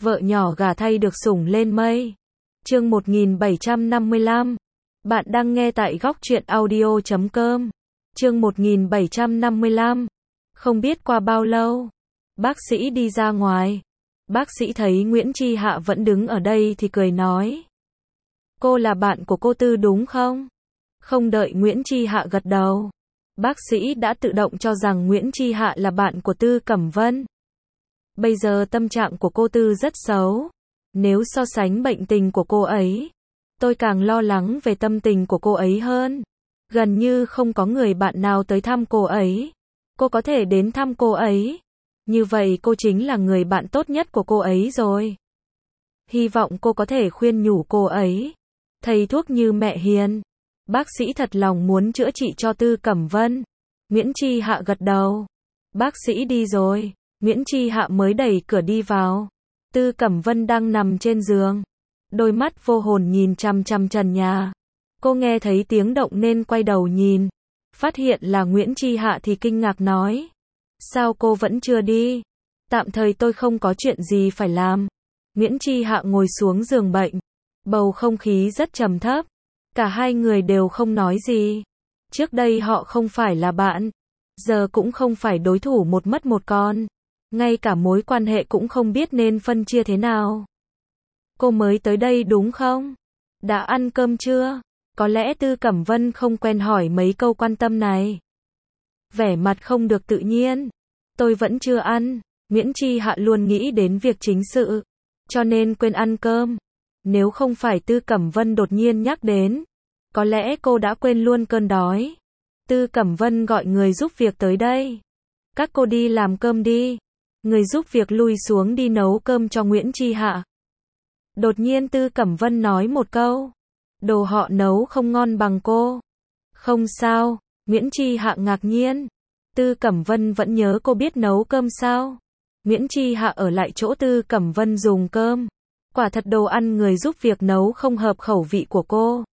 vợ nhỏ gả thay được sủng lên mây. Chương 1755. Bạn đang nghe tại góc truyện audio.com. Chương 1755. Không biết qua bao lâu, bác sĩ đi ra ngoài. Bác sĩ thấy Nguyễn Chi Hạ vẫn đứng ở đây thì cười nói: "Cô là bạn của cô Tư đúng không?" Không đợi Nguyễn Chi Hạ gật đầu, bác sĩ đã tự động cho rằng Nguyễn Chi Hạ là bạn của Tư Cẩm Vân. Bây giờ tâm trạng của cô Tư rất xấu. Nếu so sánh bệnh tình của cô ấy, tôi càng lo lắng về tâm tình của cô ấy hơn. Gần như không có người bạn nào tới thăm cô ấy. Cô có thể đến thăm cô ấy. Như vậy cô chính là người bạn tốt nhất của cô ấy rồi. Hy vọng cô có thể khuyên nhủ cô ấy. Thầy thuốc như mẹ hiền. Bác sĩ thật lòng muốn chữa trị cho Tư Cẩm Vân. Nguyễn Chi Hạ gật đầu. Bác sĩ đi rồi. Nguyễn Chi Hạ mới đẩy cửa đi vào. Tư Cẩm Vân đang nằm trên giường. Đôi mắt vô hồn nhìn chằm chằm trần nhà. Cô nghe thấy tiếng động nên quay đầu nhìn. Phát hiện là Nguyễn Chi Hạ thì kinh ngạc nói: "Sao cô vẫn chưa đi?" "Tạm thời tôi không có chuyện gì phải làm." Nguyễn Chi Hạ ngồi xuống giường bệnh. Bầu không khí rất trầm thấp. Cả hai người đều không nói gì. Trước đây họ không phải là bạn. Giờ cũng không phải đối thủ một mất một con. Ngay cả mối quan hệ cũng không biết nên phân chia thế nào. "Cô mới tới đây đúng không? Đã ăn cơm chưa?" Có lẽ Tư Cẩm Vân không quen hỏi mấy câu quan tâm này. Vẻ mặt không được tự nhiên. "Tôi vẫn chưa ăn." Nguyễn Chi Hạ luôn nghĩ đến việc chính sự, cho nên quên ăn cơm. Nếu không phải Tư Cẩm Vân đột nhiên nhắc đến, có lẽ cô đã quên luôn cơn đói. Tư Cẩm Vân gọi người giúp việc tới đây. "Các cô đi làm cơm đi." Người giúp việc lui xuống đi nấu cơm cho Nguyễn Chi Hạ. Đột nhiên Tư Cẩm Vân nói một câu: "Đồ họ nấu không ngon bằng cô." "Không sao." Nguyễn Chi Hạ ngạc nhiên. Tư Cẩm Vân vẫn nhớ cô biết nấu cơm sao? Nguyễn Chi Hạ ở lại chỗ Tư Cẩm Vân dùng cơm. Quả thật đồ ăn người giúp việc nấu không hợp khẩu vị của cô.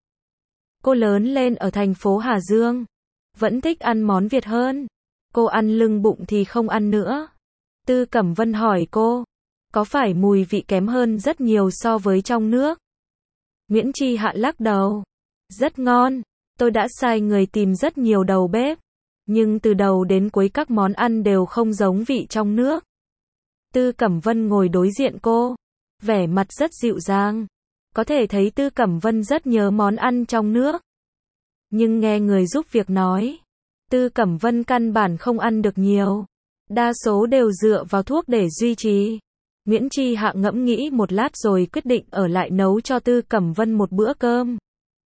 Cô lớn lên ở thành phố Hà Dương, vẫn thích ăn món Việt hơn. Cô ăn lưng bụng thì không ăn nữa. Tư Cẩm Vân hỏi cô: "Có phải mùi vị kém hơn rất nhiều so với trong nước?" Nguyễn Chi Hạ lắc đầu. "Rất ngon. Tôi đã sai người tìm rất nhiều đầu bếp. Nhưng từ đầu đến cuối các món ăn đều không giống vị trong nước." Tư Cẩm Vân ngồi đối diện cô. Vẻ mặt rất dịu dàng. Có thể thấy Tư Cẩm Vân rất nhớ món ăn trong nước. Nhưng nghe người giúp việc nói, Tư Cẩm Vân căn bản không ăn được nhiều. Đa số đều dựa vào thuốc để duy trì. Nguyễn Chi Hạ ngẫm nghĩ một lát rồi quyết định ở lại nấu cho Tư Cẩm Vân một bữa cơm.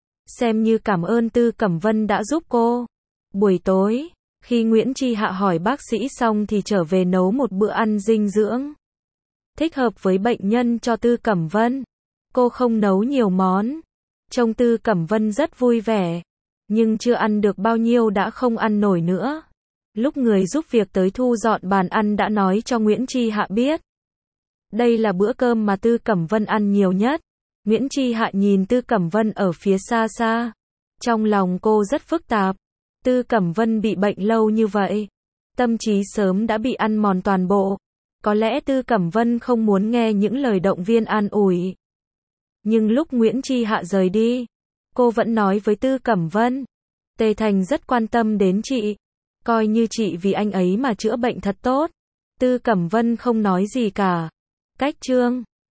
Xem như cảm ơn Tư Cẩm Vân đã giúp cô. Buổi tối, khi Nguyễn Chi Hạ hỏi bác sĩ xong thì trở về nấu một bữa ăn dinh dưỡng thích hợp với bệnh nhân cho Tư Cẩm Vân. Cô không nấu nhiều món. Trông Tư Cẩm Vân rất vui vẻ. Nhưng chưa ăn được bao nhiêu đã không ăn nổi nữa. Lúc người giúp việc tới thu dọn bàn ăn đã nói cho Nguyễn Chi Hạ biết. Đây là bữa cơm mà Tư Cẩm Vân ăn nhiều nhất. Nguyễn Chi Hạ nhìn Tư Cẩm Vân ở phía xa xa. Trong lòng cô rất phức tạp. Tư Cẩm Vân bị bệnh lâu như vậy. Tâm trí sớm đã bị ăn mòn toàn bộ. Có lẽ Tư Cẩm Vân không muốn nghe những lời động viên an ủi. Nhưng lúc Nguyễn Chi Hạ rời đi, cô vẫn nói với Tư Cẩm Vân: "Tề Thành rất quan tâm đến chị. Coi như chị vì anh ấy mà chữa bệnh thật tốt." Tư Cẩm Vân không nói gì cả. Cách chương